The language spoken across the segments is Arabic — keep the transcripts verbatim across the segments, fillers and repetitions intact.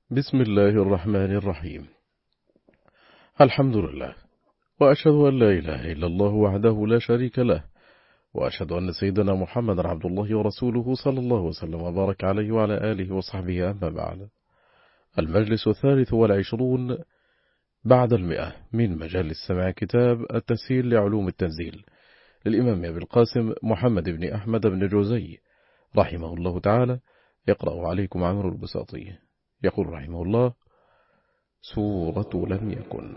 بسم الله الرحمن الرحيم. الحمد لله، وأشهد أن لا إله إلا الله وحده لا شريك له، وأشهد أن سيدنا محمد عبد الله ورسوله صلى الله وسلم وبارك عليه وعلى آله وصحبه. أما بعد، المجلس الثالث والعشرون بعد المئة من مجال السماع كتاب التسهيل لعلوم التنزيل للإمام أبي القاسم محمد بن أحمد بن جوزي رحمه الله تعالى. يقرأ عليكم عمرو البساطي. يقول رحمه الله: سورة لم يكن.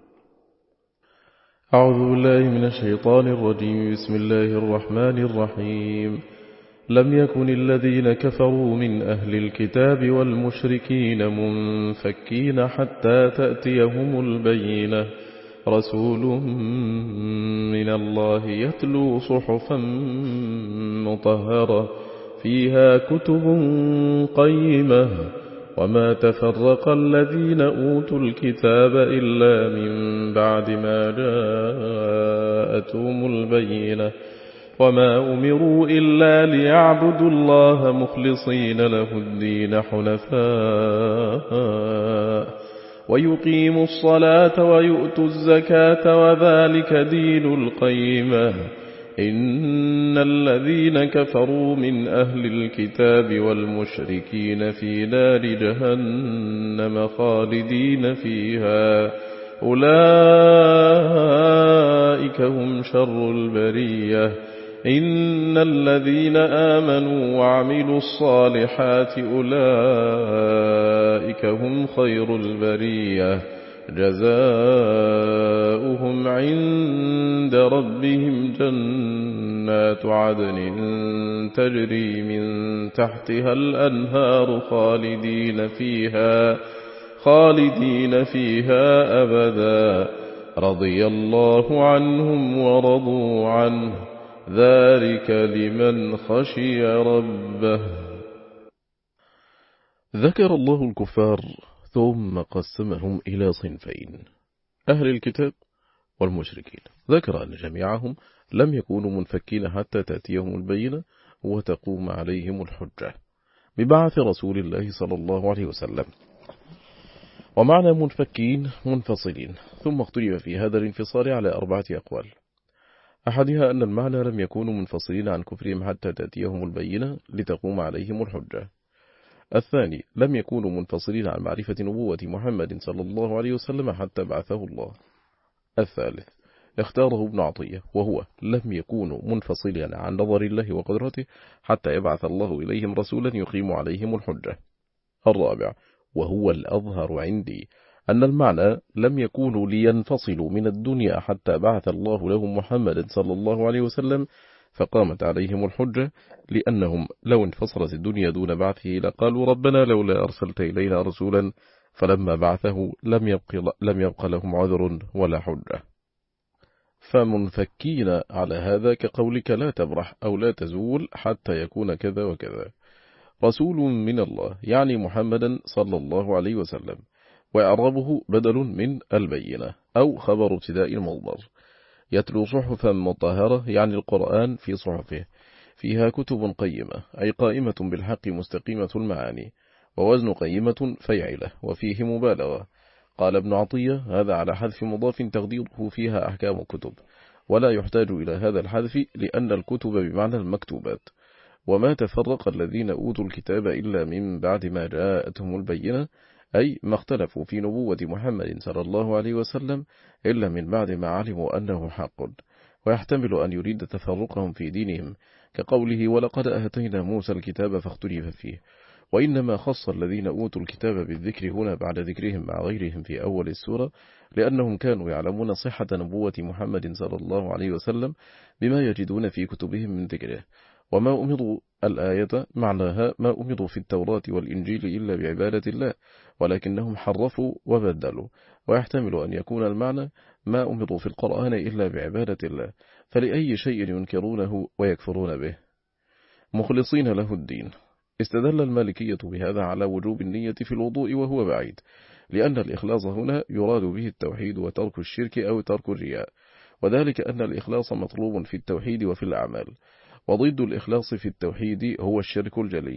أعوذ بالله من الشيطان الرجيم. بسم الله الرحمن الرحيم. لم يكن الذين كفروا من أهل الكتاب والمشركين منفكين حتى تأتيهم البينة، رسول من الله يتلو صحفا مطهرة فيها كتب قيمة، وما تفرق الذين أوتوا الكتاب إلا من بعد ما جاءتهم البينة، وما أمروا إلا ليعبدوا الله مخلصين له الدين حنفاء ويقيموا الصلاة ويؤتوا الزكاة وذلك دين القيمة. إن الذين كفروا من أهل الكتاب والمشركين في نار جهنم خالدين فيها، أولئك هم شر البرية. إن الذين آمنوا وعملوا الصالحات أولئك هم خير البرية، جزاؤهم عند ربهم جنات عدن تجري من تحتها الأنهار خالدين فيها خالدين فيها أبدا، رضي الله عنهم ورضوا عنه، ذلك لمن خشي ربه. ذكر الله الكفار ثم قسمهم إلى صنفين: أهل الكتاب والمشركين. ذكر أن جميعهم لم يكونوا منفكين حتى تأتيهم البينة وتقوم عليهم الحجة ببعث رسول الله صلى الله عليه وسلم. ومعنى منفكين منفصلين، ثم اختلف في هذا الانفصال على أربعة أقوال. أحدها أن المعنى لم يكونوا منفصلين عن كفرهم حتى تأتيهم البينة لتقوم عليهم الحجة. الثاني، لم يكونوا منفصلين عن معرفة نبوة محمد صلى الله عليه وسلم حتى بعثه الله. الثالث، اختاره ابن عطية، وهو لم يكونوا منفصلين عن نظر الله وقدرته حتى يبعث الله إليهم رسولا يقيم عليهم الحجة. الرابع، وهو الأظهر عندي، أن المعنى لم يكونوا لينفصلوا من الدنيا حتى بعث الله لهم محمد صلى الله عليه وسلم فقامت عليهم الحجة، لأنهم لو انفصلت الدنيا دون بعثه لقالوا ربنا لولا أرسلت إلينا رسولا، فلما بعثه لم يبق, لم يبق لهم عذر ولا حجة. فمنفكين على هذا كقولك لا تبرح أو لا تزول حتى يكون كذا وكذا. رسول من الله يعني محمدا صلى الله عليه وسلم، وإعرابه بدل من البينة أو خبر ابتداء المصدر. يتلو صحفا مطهرة يعني القرآن في صحفه فيها كتب قيمة، أي قائمة بالحق مستقيمة المعاني، ووزن قيمة فيعلة وفيه مبالغة. قال ابن عطية: هذا على حذف مضاف تقديره فيها أحكام كتب، ولا يحتاج إلى هذا الحذف لأن الكتب بمعنى المكتوبات. وما تفرق الذين أوتوا الكتاب إلا من بعد ما جاءتهم البينة، أي ما اختلفوا في نبوة محمد صلى الله عليه وسلم إلا من بعد ما علموا أنه حق. ويحتمل أن يريد تفرقهم في دينهم كقوله: ولقد آتينا موسى الكتاب فاختلف فيه. وإنما خص الذين أوتوا الكتاب بالذكر هنا بعد ذكرهم مع غيرهم في أول السورة، لأنهم كانوا يعلمون صحة نبوة محمد صلى الله عليه وسلم بما يجدون في كتبهم من ذكره. وما أمروا الآية معناها ما أمروا في التوراة والإنجيل إلا بعبادة الله، ولكنهم حرفوا وبدلوا. ويحتمل أن يكون المعنى ما أمروا في القرآن إلا بعبادة الله، فلأي شيء ينكرونه ويكفرون به مخلصين له الدين. استدل المالكية بهذا على وجوب النية في الوضوء، وهو بعيد، لأن الإخلاص هنا يراد به التوحيد وترك الشرك أو ترك الرياء، وذلك أن الإخلاص مطلوب في التوحيد وفي الأعمال، وضد الإخلاص في التوحيد هو الشرك الجلي،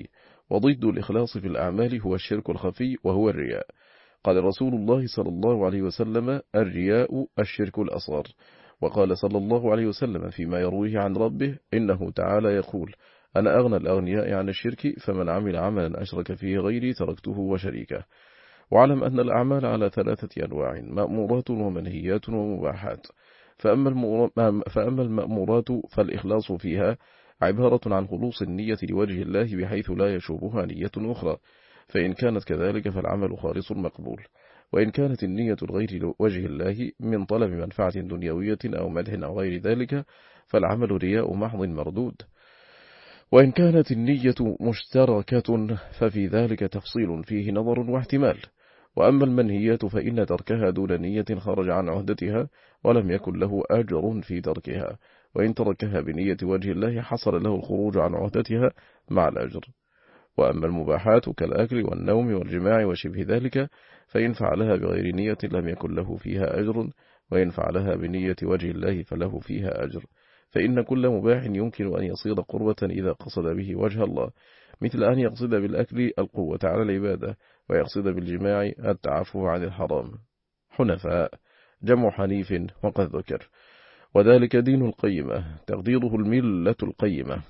وضد الإخلاص في الأعمال هو الشرك الخفي وهو الرياء. قال رسول الله صلى الله عليه وسلم: الرياء الشرك الأصغر. وقال صلى الله عليه وسلم فيما يرويه عن ربه: إنه تعالى يقول: أنا أغنى الأغنياء عن الشرك، فمن عمل عملا أشرك فيه غيري تركته وشريكه. واعلم أن الأعمال على ثلاثة أنواع: مأمورات ومنهيات ومباحات. فأما, فأما المأمورات فالإخلاص فيها عبارة عن خلوص النية لوجه الله بحيث لا يشوبها نية أخرى، فإن كانت كذلك فالعمل خالص مقبول. وإن كانت النية الغير وجه الله من طلب منفعة دنيوية أو مدح أو غير ذلك فالعمل رياء محض مردود. وإن كانت النية مشتركة ففي ذلك تفصيل فيه نظر واحتمال. وأما المنهيات فإن تركها دون نية خرج عن عهدتها ولم يكن له أجر في تركها، وإن تركها بنية وجه الله حصل له الخروج عن عهدتها مع الأجر. وأما المباحات كالأكل والنوم والجماع وشبه ذلك فإن فعلها بغير نية لم يكن له فيها أجر، وإن فعلها بنية وجه الله فله فيها أجر. فإن كل مباح يمكن أن يصير قربة إذا قصد به وجه الله، مثل أن يقصد بالأكل القوة على العبادة، ويقصد بالجماع التعفف عن الحرام. حنفاء جمع حنيف وقد ذكر، وذلك دين القيمة، تقديره الملة القيمة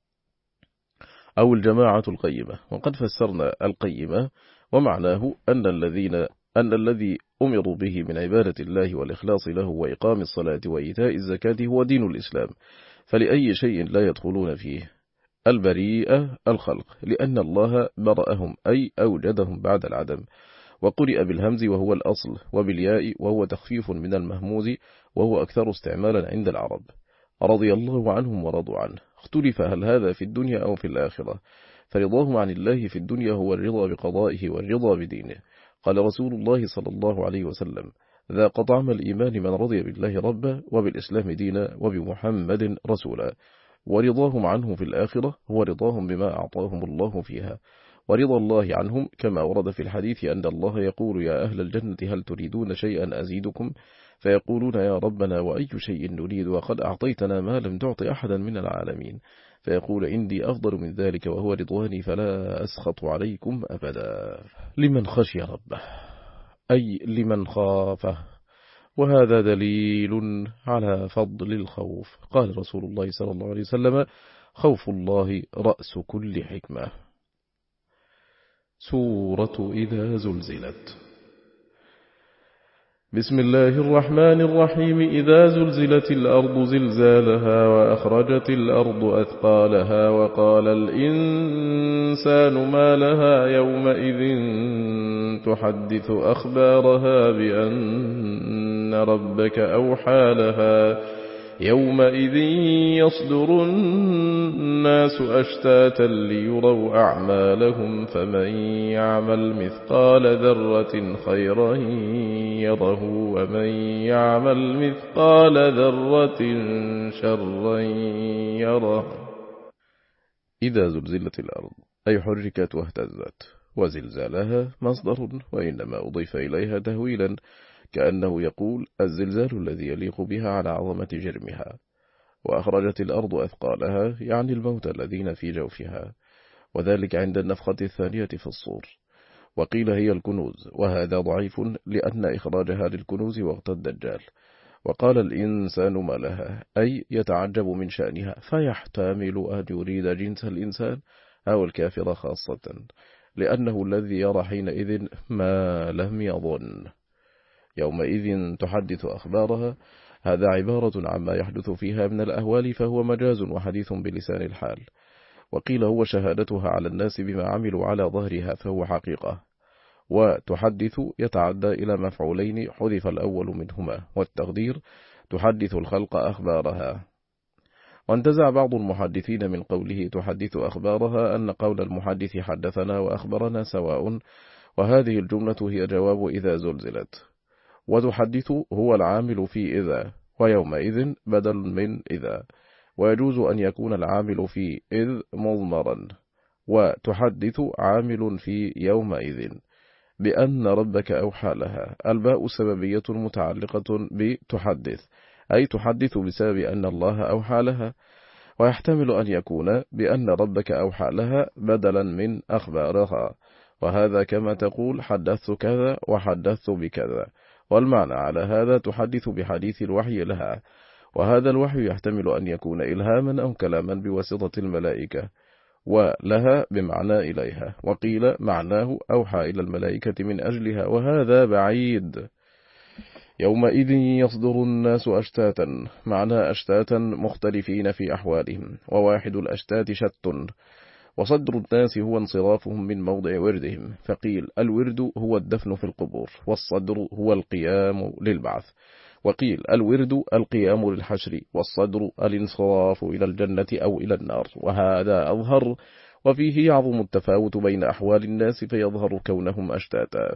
أو الجماعة القيمة. وقد فسرنا القيمة ومعناه أن الذين أن الذي أمروا به من عبادة الله والإخلاص له وإقام الصلاة وإيتاء الزكاة هو دين الإسلام، فلأي شيء لا يدخلون فيه. البريئة الخلق، لأن الله برأهم أي أوجدهم بعد العدم. وقرئ بالهمز وهو الأصل، وبالياء وهو تخفيف من المهموز وهو أكثر استعمالا عند العرب. رضي الله عنهم ورضوا عنه. اختلف هل هذا في الدنيا أو في الآخرة، فرضاهم عن الله في الدنيا هو الرضا بقضائه والرضا بدينه. قال رسول الله صلى الله عليه وسلم: ذاق طعم الإيمان من رضي بالله ربا وبالإسلام دينا وبمحمد رسولا. ورضاهم عنه في الآخرة هو رضاهم بما أعطاهم الله فيها، ورضا الله عنهم كما ورد في الحديث أن الله يقول: يا أهل الجنة هل تريدون شيئا أزيدكم؟ فيقولون: يا ربنا وأي شيء نريد وقد أعطيتنا ما لم تعط أحدا من العالمين. فيقول: عندي أفضل من ذلك وهو رضواني فلا أسخط عليكم أبدا. لمن خشي ربه أي لمن خافه، وهذا دليل على فضل الخوف. قال رسول الله صلى الله عليه وسلم: خوف الله رأس كل حكمة. سورة إذا زلزلت. بسم الله الرحمن الرحيم. إذا زلزلت الأرض زلزالها وأخرجت الأرض أثقالها وقال الإنسان ما لها يومئذ تحدث أخبارها بأن ربك أوحى لها يومئذ يصدر الناس أشتاتا ليروا أعمالهم فمن يعمل مثقال ذرة خيرا يره ومن يعمل مثقال ذرة شرا يره. إذا زلزلت الأرض أي حركت واهتزت، وزلزالها مصدر وإنما أضيف إليها تهويلا، كأنه يقول: الزلزال الذي يليق بها على عظمة جرمها. وأخرجت الأرض أثقالها يعني الموت الذين في جوفها، وذلك عند النفخة الثانية في الصور. وقيل هي الكنوز، وهذا ضعيف لأن إخراجها للكنوز وقت الدجال. وقال الإنسان ما لها أي يتعجب من شأنها، فيحتمل أن يريد جنس الإنسان أو الكافر خاصة، لأنه الذي يرى حينئذ ما لم يظن. يومئذ تحدث أخبارها، هذا عبارة عما يحدث فيها من الأهوال، فهو مجاز وحديث بلسان الحال. وقيل هو شهادتها على الناس بما عملوا على ظهرها، فهو حقيقة. وتحدث يتعدى إلى مفعولين حذف الأول منهما، والتقدير تحدث الخلق أخبارها. وانتزع بعض المحدثين من قوله تحدث أخبارها أن قول المحدث حدثنا وأخبرنا سواء، وهذه الجملة هي جواب إذا زلزلت. وتحدث هو العامل في إذا، ويومئذ بدل من إذا، ويجوز أن يكون العامل في إذ مضمرا، وتحدث عامل في يومئذ بأن ربك أوحى لها. الباء سببية متعلقة بتحدث، أي تحدث بسبب أن الله أوحى لها. ويحتمل أن يكون بأن ربك أوحى لها بدلا من أخبارها، وهذا كما تقول حدثت كذا وحدثت بكذا، والمعنى على هذا تحدث بحديث الوحي لها، وهذا الوحي يحتمل أن يكون إلهاما أو كلاما بواسطة الملائكة، ولها بمعنى إليها، وقيل معناه أوحى إلى الملائكة من أجلها، وهذا بعيد. يومئذ يصدر الناس أشتاتا، معنى أشتاتا مختلفين في أحوالهم، وواحد الأشتات شت، وصدر الناس هو انصرافهم من موضع وردهم، فقيل الورد هو الدفن في القبور، والصدر هو القيام للبعث، وقيل الورد القيام للحشر، والصدر الانصراف إلى الجنة أو إلى النار، وهذا أظهر، وفيه يعظم التفاوت بين أحوال الناس فيظهر كونهم أشتاتا.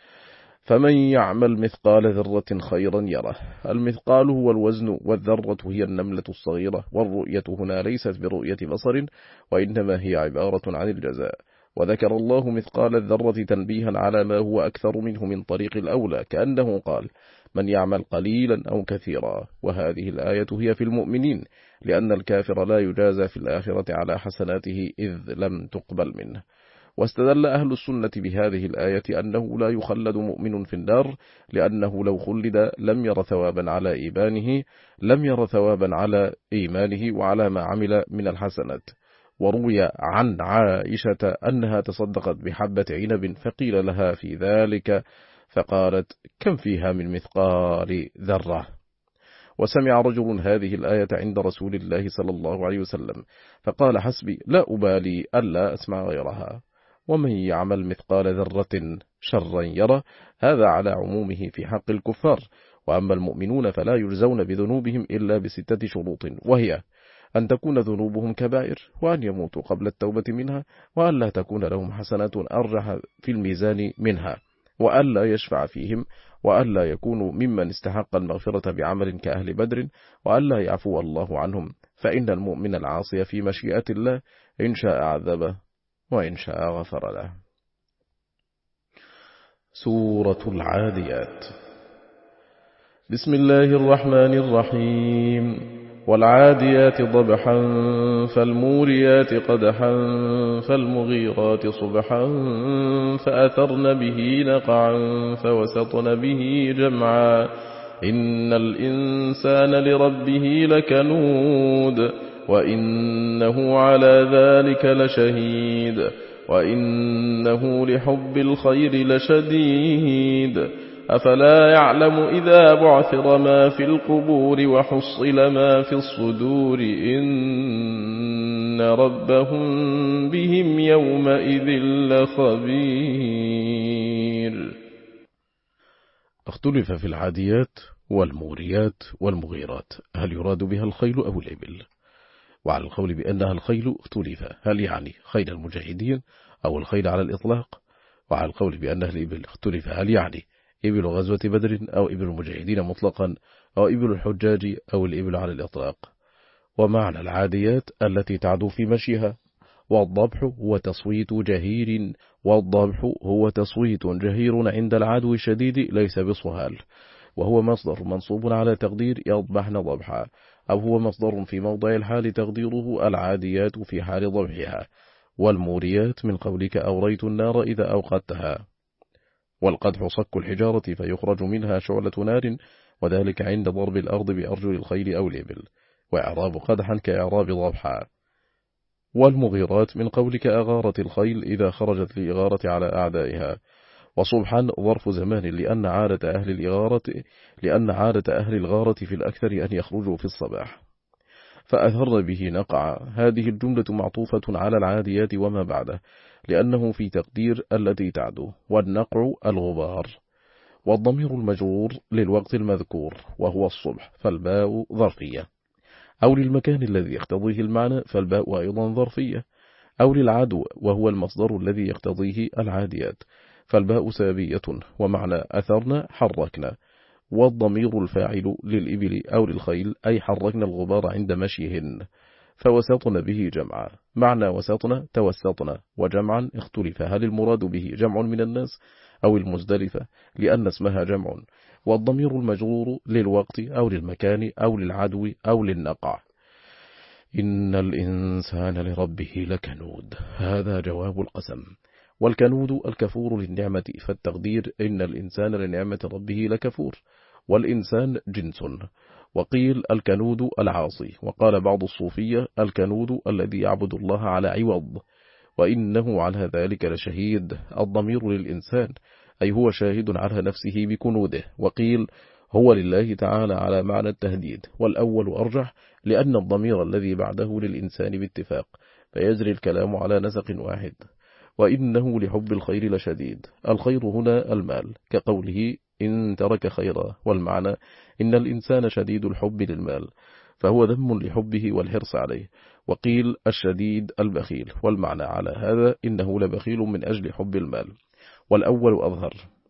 فمن يعمل مثقال ذرة خيرا يره. المثقال هو الوزن، والذرة هي النملة الصغيرة، والرؤية هنا ليست برؤية بصر، وإنما هي عبارة عن الجزاء. وذكر الله مثقال الذرة تنبيها على ما هو أكثر منه من طريق الأولى، كأنه قال من يعمل قليلا أو كثيرا. وهذه الآية هي في المؤمنين، لأن الكافر لا يجازى في الآخرة على حسناته إذ لم تقبل منه. واستدل أهل السنة بهذه الآية أنه لا يخلد مؤمن في النار، لأنه لو خلد لم ير ثوابا على إيمانه لم ير ثوابا على إيمانه وعلى ما عمل من الحسنات. وروي عن عائشة أنها تصدقت بحبة عنب فقيل لها في ذلك فقالت كم فيها من مثقال ذرة. وسمع رجل هذه الآية عند رسول الله صلى الله عليه وسلم فقال حسبي لا أبالي ألا أسمع غيرها. ومن يعمل مثقال ذرة شرا يره، هذا على عمومه في حق الكفار. وأما المؤمنون فلا يجزون بذنوبهم إلا بستة شروط، وهي أن تكون ذنوبهم كبائر، وأن يموتوا قبل التوبة منها، وأن لا تكون لهم حسنات أرجح في الميزان منها، وأن لا يشفع فيهم، وأن لا يكونوا ممن استحق المغفرة بعمل كأهل بدر، وأن لا يعفو الله عنهم، فإن المؤمن العاصي في مشيئة الله إن شاء عذبه وإن شاء غفر له. سورة العاديات. بسم الله الرحمن الرحيم. والعاديات ضبحا فالموريات قدحا فالمغيرات صبحا فأثرن به نقعا فوسطن به جمعا إن الإنسان لربه لكنود وإنه على ذلك لشهيد وإنه لحب الخير لشديد أفلا يعلم إذا بعثر ما في القبور وحصل ما في الصدور إن ربهم بهم يومئذ لخبير. اختلف في العاديات والموريات والمغيرات هل يراد بها الخيل أو الإبل؟ وعلى القول بأنها الخيل اختلف هل يعني خيل المجاهدين أو الخيل على الإطلاق، وعلى القول بأنها الإبل اختلف هل يعني إبل غزوة بدر أو إبل المجاهدين مطلقا أو إبل الحجاج أو الإبل على الإطلاق. ومعنى العاديات التي تعدو في مشيها. والضبح هو تصويت جهير والضبح هو تصويت جهير عند العدو الشديد ليس بصهال، وهو مصدر منصوب على تقدير يضبحن ضبحا، أو هو مصدر في موضع الحال تقديره العاديات في حال ضبحها. والموريات من قولك أوريت النار إذا أوقدتها. والقدح صك الحجارة فيخرج منها شعلة نار، وذلك عند ضرب الأرض بأرجل الخيل أو الإبل، وإعراب قدحا كإعراب ضبحا. والمغيرات من قولك أغارت الخيل إذا خرجت لإغارة على أعدائها. وصبحا ظرف زمان لأن عادة أهل الإغارة لأن عادة أهل الغارة في الأكثر أن يخرجوا في الصباح. فأثر به نقع. هذه الجملة معطوفة على العاديات وما بعده، لأنه في تقدير التي تعدو، والنقع الغبار. والضمير المجرور للوقت المذكور وهو الصبح فالباء ظرفية، أو للمكان الذي يقتضيه المعنى فالباء أيضا ظرفية، أو للعدو وهو المصدر الذي يقتضيه العاديات فالباء سابية، ومعنى أثرنا حركنا. والضمير الفاعل للإبل أو للخيل أي حركنا الغبار عند مشيهن. فوسطنا به جمعا، معنى وسطنا توسطنا، وجمعا اختلف هل المراد به جمع من الناس أو المزدلفة لأن اسمها جمع. والضمير المجرور للوقت أو للمكان أو للعدو أو للنقع. إن الإنسان لربه لكنود. هذا جواب القسم. والكنود الكفور للنعمة، فالتقدير إن الإنسان لنعمة ربه لكفور، والإنسان جنس. وقيل الكنود العاصي. وقال بعض الصوفية الكنود الذي يعبد الله على عوض، وإنه على ذلك لشهيد. الضمير للإنسان، أي هو شاهد على نفسه بكنوده. وقيل هو لله تعالى على معنى التهديد، والأول أرجح لأن الضمير الذي بعده للإنسان باتفاق، فيجري الكلام على نسق واحد. وإنه لحب الخير لشديد. الخير هنا المال، كقوله إن ترك خيرا، والمعنى إن الإنسان شديد الحب للمال، فهو ذم لحبه والحرص عليه. وقيل الشديد البخيل، والمعنى على هذا إنه لبخيل من أجل حب المال، والأول أظهر.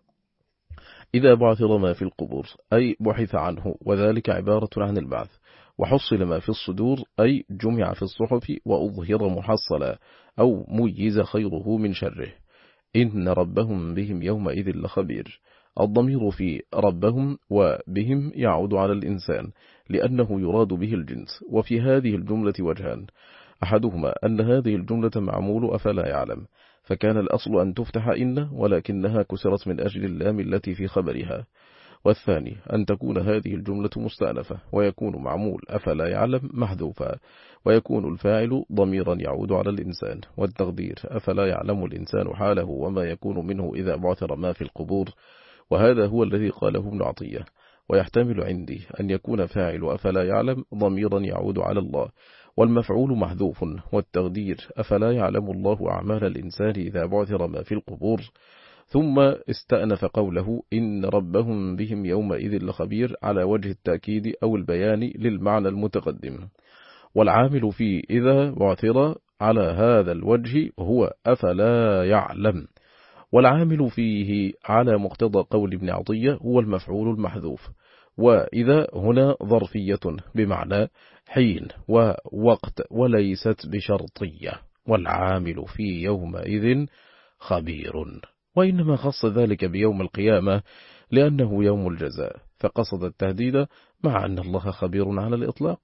إذا بعثر ما في القبور، أي بحث عنه، وذلك عبارة عن البعث. وحصل ما في الصدور، أي جمع في الصحف وأظهر محصلا، أو ميز خيره من شره. إن ربهم بهم يومئذ لخبير. الضمير في ربهم وبهم يعود على الإنسان، لأنه يراد به الجنس. وفي هذه الجملة وجهان، أحدهما أن هذه الجملة معمول أفلا يعلم، فكان الأصل أن تفتح إن، ولكنها كسرت من أجل اللام التي في خبرها. والثاني أن تكون هذه الجملة مستأنفة، ويكون معمول أفلا يعلم محذوفا، ويكون الفاعل ضميرا يعود على الإنسان، والتقدير أفلا يعلم الإنسان حاله وما يكون منه إذا بعثر ما في القبور. وهذا هو الذي قاله ابن عطية. ويحتمل عندي أن يكون فاعل أفلا يعلم ضميرا يعود على الله، والمفعول محذوف، والتقدير أفلا يعلم الله أعمال الإنسان إذا بعثر ما في القبور. ثم استأنف قوله إن ربهم بهم يومئذ لخبير على وجه التأكيد أو البيان للمعنى المتقدم. والعامل في إذا بعثر على هذا الوجه هو أفلا يعلم، والعامل فيه على مقتضى قول ابن عطية هو المفعول المحذوف. وإذا هنا ظرفية بمعنى حين ووقت، وليست بشرطية. والعامل في يومئذ خبير، وإنما خص ذلك بيوم القيامة لأنه يوم الجزاء، فقصد التهديد مع أن الله خبير على الإطلاق.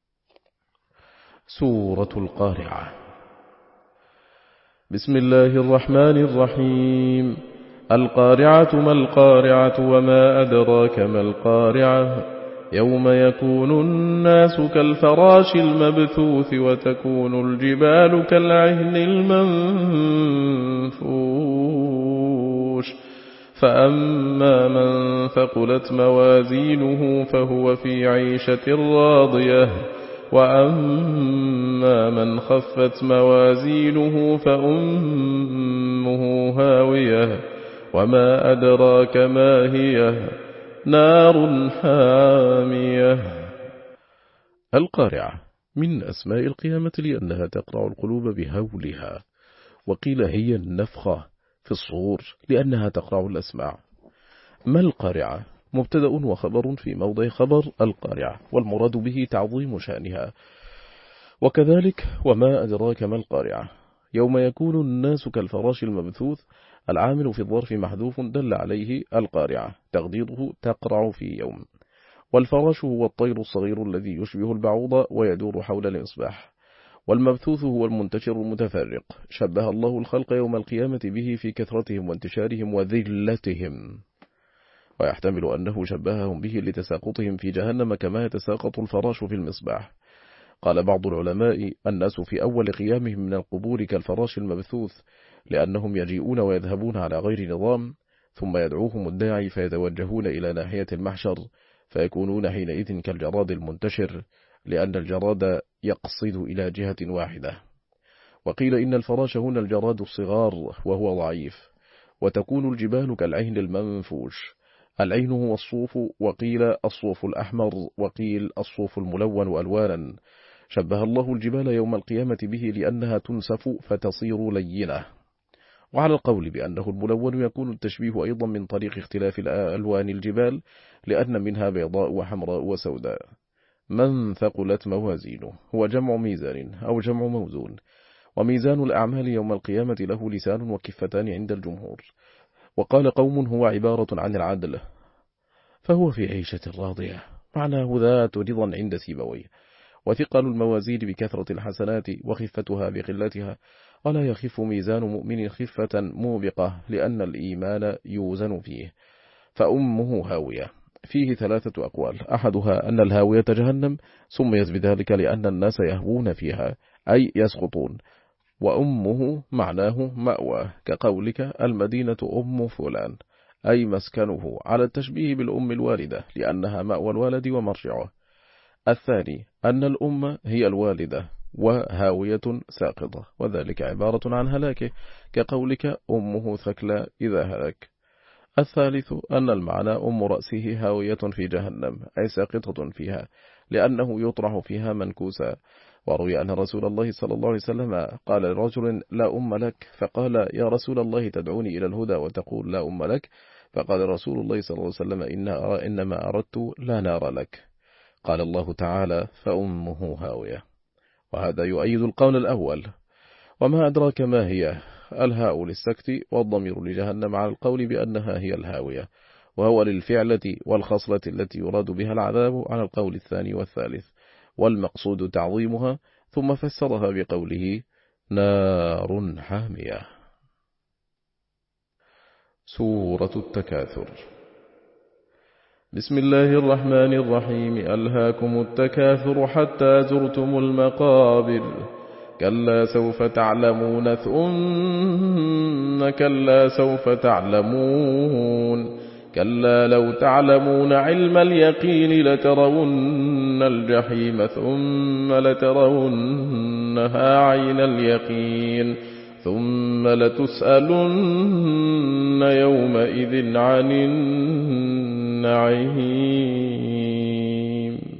سورة القارعة. بسم الله الرحمن الرحيم. القارعة ما القارعة وما أدراك ما القارعة يوم يكون الناس كالفراش المبثوث وتكون الجبال كالعهن المنفوش فأما من ثقلت موازينه فهو في عيشة راضية وأما من خفت موازينه فأمه هاوية وما أدراك ما هي نار حامية. القارعة من أسماء القيامة لأنها تقرع القلوب بهولها، وقيل هي النفخة في الصور لأنها تقرع الأسماع. ما القارعة؟ مبتدأ وخبر في موضع خبر القارعة، والمراد به تعظيم شأنها. وكذلك وما أدراك ما القارعة يوم يكون الناس كالفراش المبثوث، العامل في الظرف محذوف دل عليه القارعة، تقديره تقرع في يوم. والفراش هو الطير الصغير الذي يشبه البعوض ويدور حول الإصباح. والمبثوث هو المنتشر المتفرق، شبه الله الخلق يوم القيامة به في كثرتهم وانتشارهم وذلتهم، ويحتمل أنه شبههم به لتساقطهم في جهنم كما يتساقط الفراش في المصباح. قال بعض العلماء الناس في أول قيامهم من القبور كالفراش المبثوث، لأنهم يجيئون ويذهبون على غير نظام، ثم يدعوهم الداعي فيتوجهون إلى ناحية المحشر، فيكونون حينئذ كالجراد المنتشر، لأن الجراد يقصد إلى جهة واحدة. وقيل إن الفراش هنا الجراد الصغار وهو ضعيف. وتكون الجبال كالعهن المنفوش، العين هو الصوف، وقيل الصوف الأحمر، وقيل الصوف الملون ألوانا. شبه الله الجبال يوم القيامة به لأنها تنسف فتصير لينة. وعلى القول بأنه الملون يكون التشبيه أيضا من طريق اختلاف ألوان الجبال، لأن منها بيضاء وحمراء وسوداء. من ثقلت موازينه هو جمع ميزان أو جمع موزون. وميزان الأعمال يوم القيامة له لسان وكفتان عند الجمهور. وقال قوم هو عبارة عن العدل، فهو في عيشة راضية، معناه ذات رضا عند سيبويه. وثقل الموازين بكثرة الحسنات وخفتها بقلتها، ولا يخف ميزان مؤمن خفة موبقة لأن الإيمان يوزن فيه. فأمه هاوية فيه ثلاثة أقوال، أحدها أن الهاوية جهنم، سميت بذلك لأن الناس يهوون فيها أي يسقطون، وأمه معناه مأوى كقولك المدينة أم فلان أي مسكنه، على التشبيه بالأم الوالدة لأنها مأوى الولد ومرجعه. الثاني أن الأم هي الوالدة وهاوية ساقطة، وذلك عبارة عن هلاكه كقولك أمه ثكلى إذا هلك. الثالث أن المعنى أم رأسه هاوية في جهنم أي ساقطة فيها لأنه يطرح فيها منكوسا. وروي أن رسول الله صلى الله عليه وسلم قال لرجل لا أم لك، فقال يا رسول الله تدعوني إلى الهدى وتقول لا أم لك؟ فقال رسول الله صلى الله عليه وسلم إن إنما أردت لا نار لك. قال الله تعالى فأمه هاوية. وهذا يؤيد القول الأول. وما أدراك ما هي؟ الهاء للسكت والضمير لجهنم على القول بأنها هي الهاوية، وهو للفعلة والخصلة التي يراد بها العذاب على القول الثاني والثالث، والمقصود تعظيمها، ثم فسرها بقوله نار حامية. سورة التكاثر. بسم الله الرحمن الرحيم. ألهاكم التكاثر حتى زرتم المقابر، كلا سوف تعلمون ثم كلا سوف تعلمون، كلا لو تعلمون علم اليقين لترون الجحيم ثم لترونها عين اليقين ثم لتسألن يومئذ عن النعيم.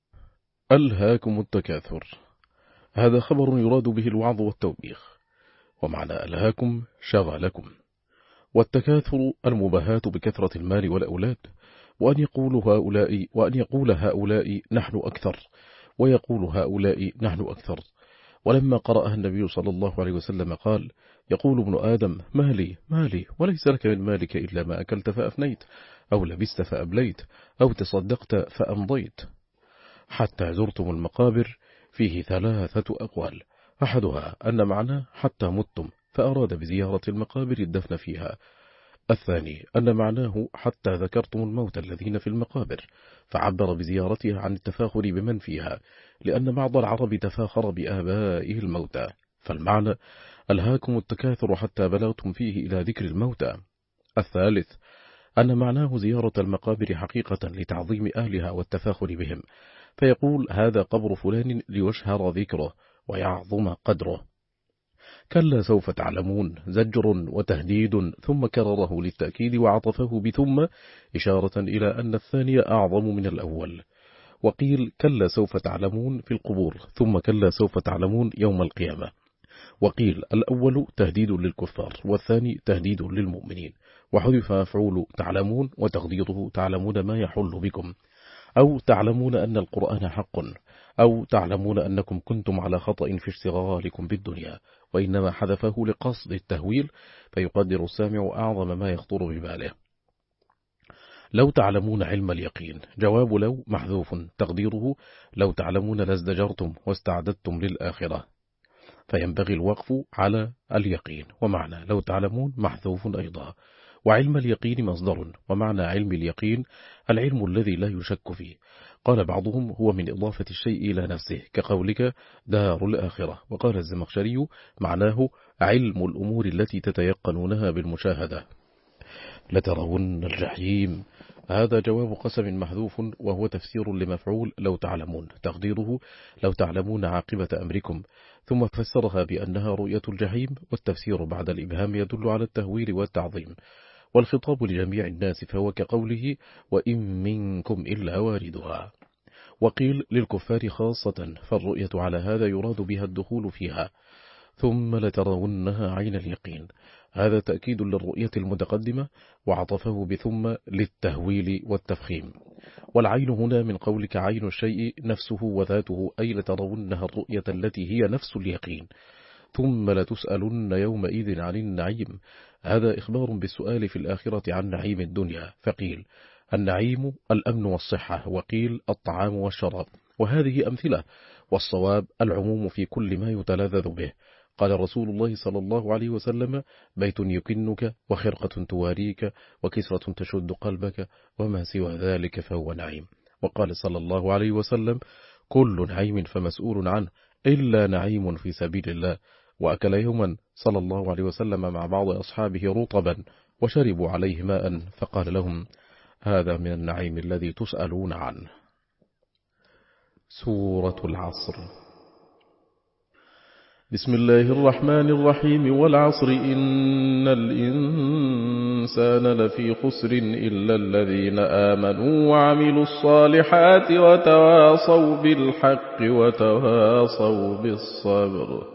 ألهاكم التكاثر، هذا خبر يراد به الوعظ والتوبيخ، ومعنى ألهاكم شغلكم. والتكاثر المباهاة بكثرة المال والأولاد، وأن يقول هؤلاء وأن يقول هؤلاء نحن أكثر، ويقول هؤلاء نحن أكثر. ولما قرأها النبي صلى الله عليه وسلم قال يقول ابن آدم مالي مالي، وليس لك من مالك إلا ما أكلت فأفنيت، أو لبست فأبليت، أو تصدقت فأمضيت. حتى زرتم المقابر فيه ثلاثة أقوال، أحدها أن معناه حتى متم، فأراد بزيارة المقابر الدفن فيها. الثاني أن معناه حتى ذكرتم الموت الذين في المقابر، فعبر بزيارتها عن التفاخر بمن فيها، لأن بعض العرب تفاخر بآبائه الموتى، فالمعنى ألهاكم التكاثر حتى بلغتم فيه إلى ذكر الموتى. الثالث أن معناه زيارة المقابر حقيقة لتعظيم أهلها والتفاخر بهم، فيقول هذا قبر فلان ليشهر ذكره ويعظم قدره. كلا سوف تعلمون زجر وتهديد، ثم كرره للتأكيد وعطفه بثم إشارة إلى أن الثاني أعظم من الأول. وقيل كلا سوف تعلمون في القبور، ثم كلا سوف تعلمون يوم القيامة. وقيل الأول تهديد للكفار، والثاني تهديد للمؤمنين، وحذف مفعول تعلمون وتقديره تعلمون ما يحل بكم، أو تعلمون أن القرآن حق، أو تعلمون أنكم كنتم على خطأ في اشتغالكم بالدنيا، وإنما حذفه لقصد التهويل، فيقدر السامع أعظم ما يخطر بباله. لو تعلمون علم اليقين، جواب لو محذوف تقديره لو تعلمون لازدجرتم واستعددتم للآخرة، فينبغي الوقف على اليقين، ومعنى لو تعلمون محذوف أيضا. وعلم اليقين مصدر، ومعنى علم اليقين العلم الذي لا يشك فيه. قال بعضهم هو من إضافة الشيء إلى نفسه كقولك دار الآخرة. وقال الزمخشري معناه علم الأمور التي تتيقنونها بالمشاهدة. لترون الجحيم، هذا جواب قسم محذوف، وهو تفسير لمفعول لو تعلمون تقديره لو تعلمون عاقبة أمركم، ثم فسرها بأنها رؤية الجحيم، والتفسير بعد الإبهام يدل على التهويل والتعظيم، والخطاب لجميع الناس، فهو كقوله وإن منكم إلا واردها. وقيل للكفار خاصة، فالرؤية على هذا يراد بها الدخول فيها. ثم لترونها عين اليقين، هذا تأكيد للرؤية المتقدمة، وعطفه بثم للتهويل والتفخيم. والعين هنا من قولك عين الشيء نفسه وذاته، أي لترونها الرؤية التي هي نفس اليقين. ثم لتسألن يومئذ عن النعيم، هذا إخبار بالسؤال في الآخرة عن نعيم الدنيا، فقيل النعيم الأمن والصحة، وقيل الطعام والشراب، وهذه أمثلة، والصواب العموم في كل ما يتلذذ به. قال رسول الله صلى الله عليه وسلم: بيت يكنك، وخرقة تواريك، وكسرة تشد قلبك، وما سوى ذلك فهو نعيم. وقال صلى الله عليه وسلم: كل نعيم فمسؤول عنه إلا نعيم في سبيل الله. وأكل يوما صلى الله عليه وسلم مع بعض أصحابه رطبا وشربوا عليه ماء، فقال لهم: هذا من النعيم الذي تسألون عنه. سورة العصر. بسم الله الرحمن الرحيم. والعصر إن الإنسان لفي خسر إلا الذين آمنوا وعملوا الصالحات وتواصوا بالحق وتواصوا بالصبر.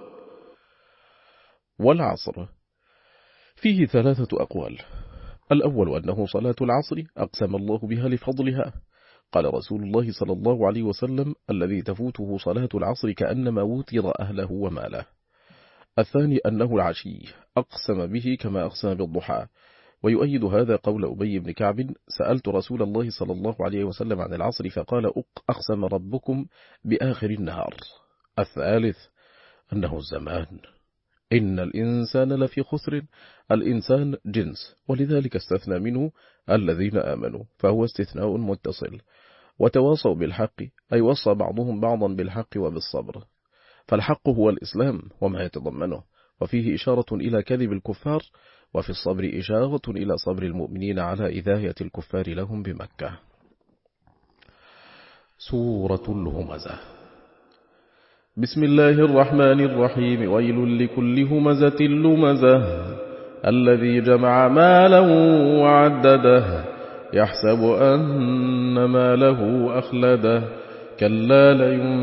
والعصر فيه ثلاثة أقوال. الأول أنه صلاة العصر أقسم الله بها لفضلها. قال رسول الله صلى الله عليه وسلم: الذي تفوته صلاة العصر كأنما وتر أهله وماله. الثاني أنه العشي أقسم به كما أقسم بالضحى، ويؤيد هذا قول أبي بن كعب: سألت رسول الله صلى الله عليه وسلم عن العصر فقال: أقسم ربكم بآخر النهار. الثالث أنه الزمان. إن الإنسان لفي خسر، الإنسان جنس، ولذلك استثنى منه الذين آمنوا، فهو استثناء متصل. وتواصوا بالحق أي وصى بعضهم بعضا بالحق وبالصبر، فالحق هو الإسلام وما يتضمنه، وفيه إشارة إلى كذب الكفار، وفي الصبر إشارة إلى صبر المؤمنين على إذاية الكفار لهم بمكة. سورة الهمزة. بسم الله الرحمن الرحيم. ويل لكل همزة لمزة الذي جمع مالا وعدده يحسب أن ماله أخلده كلا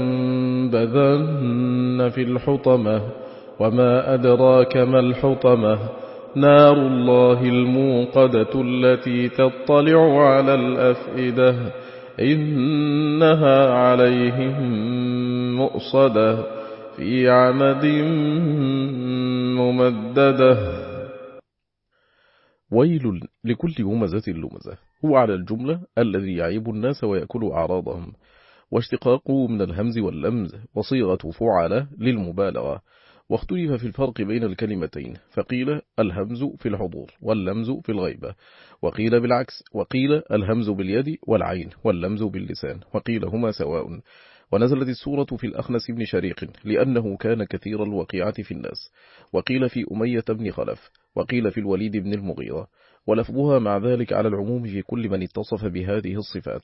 لينبذن في الحطمة وما أدراك ما الحطمة نار الله الموقدة التي تطلع على الأفئدة إنها عليهم مؤصدة في عمد ممددة. ويل لكل همزة لمزة هو على الجملة الذي يعيب الناس ويأكل أعراضهم، واشتقاقه من الهمز واللمز، وصيغة فعل للمبالغة. واختلف في الفرق بين الكلمتين، فقيل الهمز في الحضور واللمز في الغيبة، وقيل بالعكس، وقيل الهمز باليد والعين واللمز باللسان، وقيل هما سواء. ونزلت السورة في الأخنس بن شريق لأنه كان كثير الوقيعة في الناس، وقيل في أمية بن خلف، وقيل في الوليد بن المغيرة، ولفظها مع ذلك على العموم في كل من اتصف بهذه الصفات.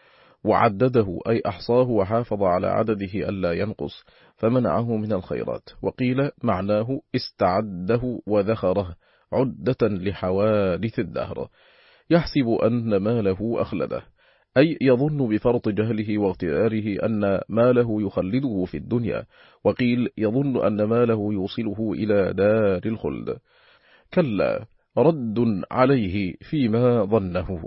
وعدده أي أحصاه وحافظ على عدده ألا ينقص، فمنعه من الخيرات. وقيل معناه استعده وذخره عدة لحوادث الدهر. يحسب أن ماله أخلده أي يظن بفرط جهله واغتراره أن ماله يخلده في الدنيا. وقيل يظن أن ماله يوصله إلى دار الخلد. كلا رد عليه فيما ظنه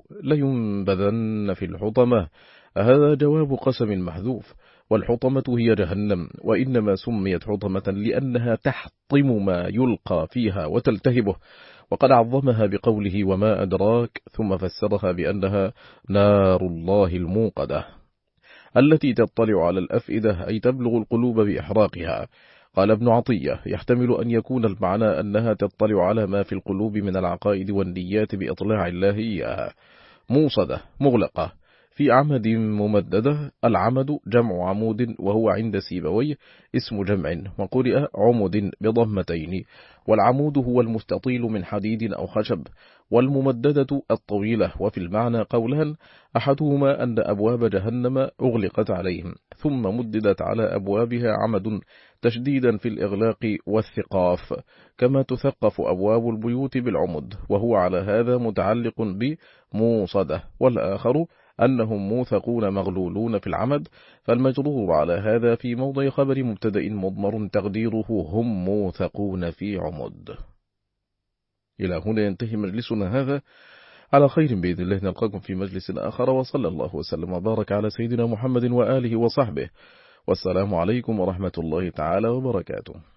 لينبذن في الحطمة. هذا جواب قسم محذوف، والحطمة هي جهنم، وإنما سميت حطمة لأنها تحطم ما يلقى فيها وتلتهبه، وقد عظمها بقوله وما أدراك، ثم فسرها بأنها نار الله الموقدة التي تطلع على الأفئدة أي تبلغ القلوب بإحراقها. قال ابن عطية يحتمل أن يكون المعنى أنها تطلع على ما في القلوب من العقائد والنيات بإطلاع الله إياها. موصدة مغلقة في عمد ممددة. العمد جمع عمود، وهو عند سيبويه اسم جمع، وقرئ عمد بضمتين. والعمود هو المستطيل من حديد أو خشب، والممددة الطويلة. وفي المعنى قولان، أحدهما أن أبواب جهنم أغلقت عليهم ثم مددت على أبوابها عمد تشديدا في الإغلاق والثقاف، كما تثقف أبواب البيوت بالعمد، وهو على هذا متعلق بموصدة. والآخر أنهم موثقون مغلولون في العمد، فالمجرور على هذا في موضع خبر مبتدأ مضمر تقديره هم موثقون في عمد. إلى هنا ينتهي مجلسنا هذا، على خير بإذن الله نلقاكم في مجلس آخر، وصلى الله وسلم وبارك على سيدنا محمد وآله وصحبه، والسلام عليكم ورحمة الله تعالى وبركاته.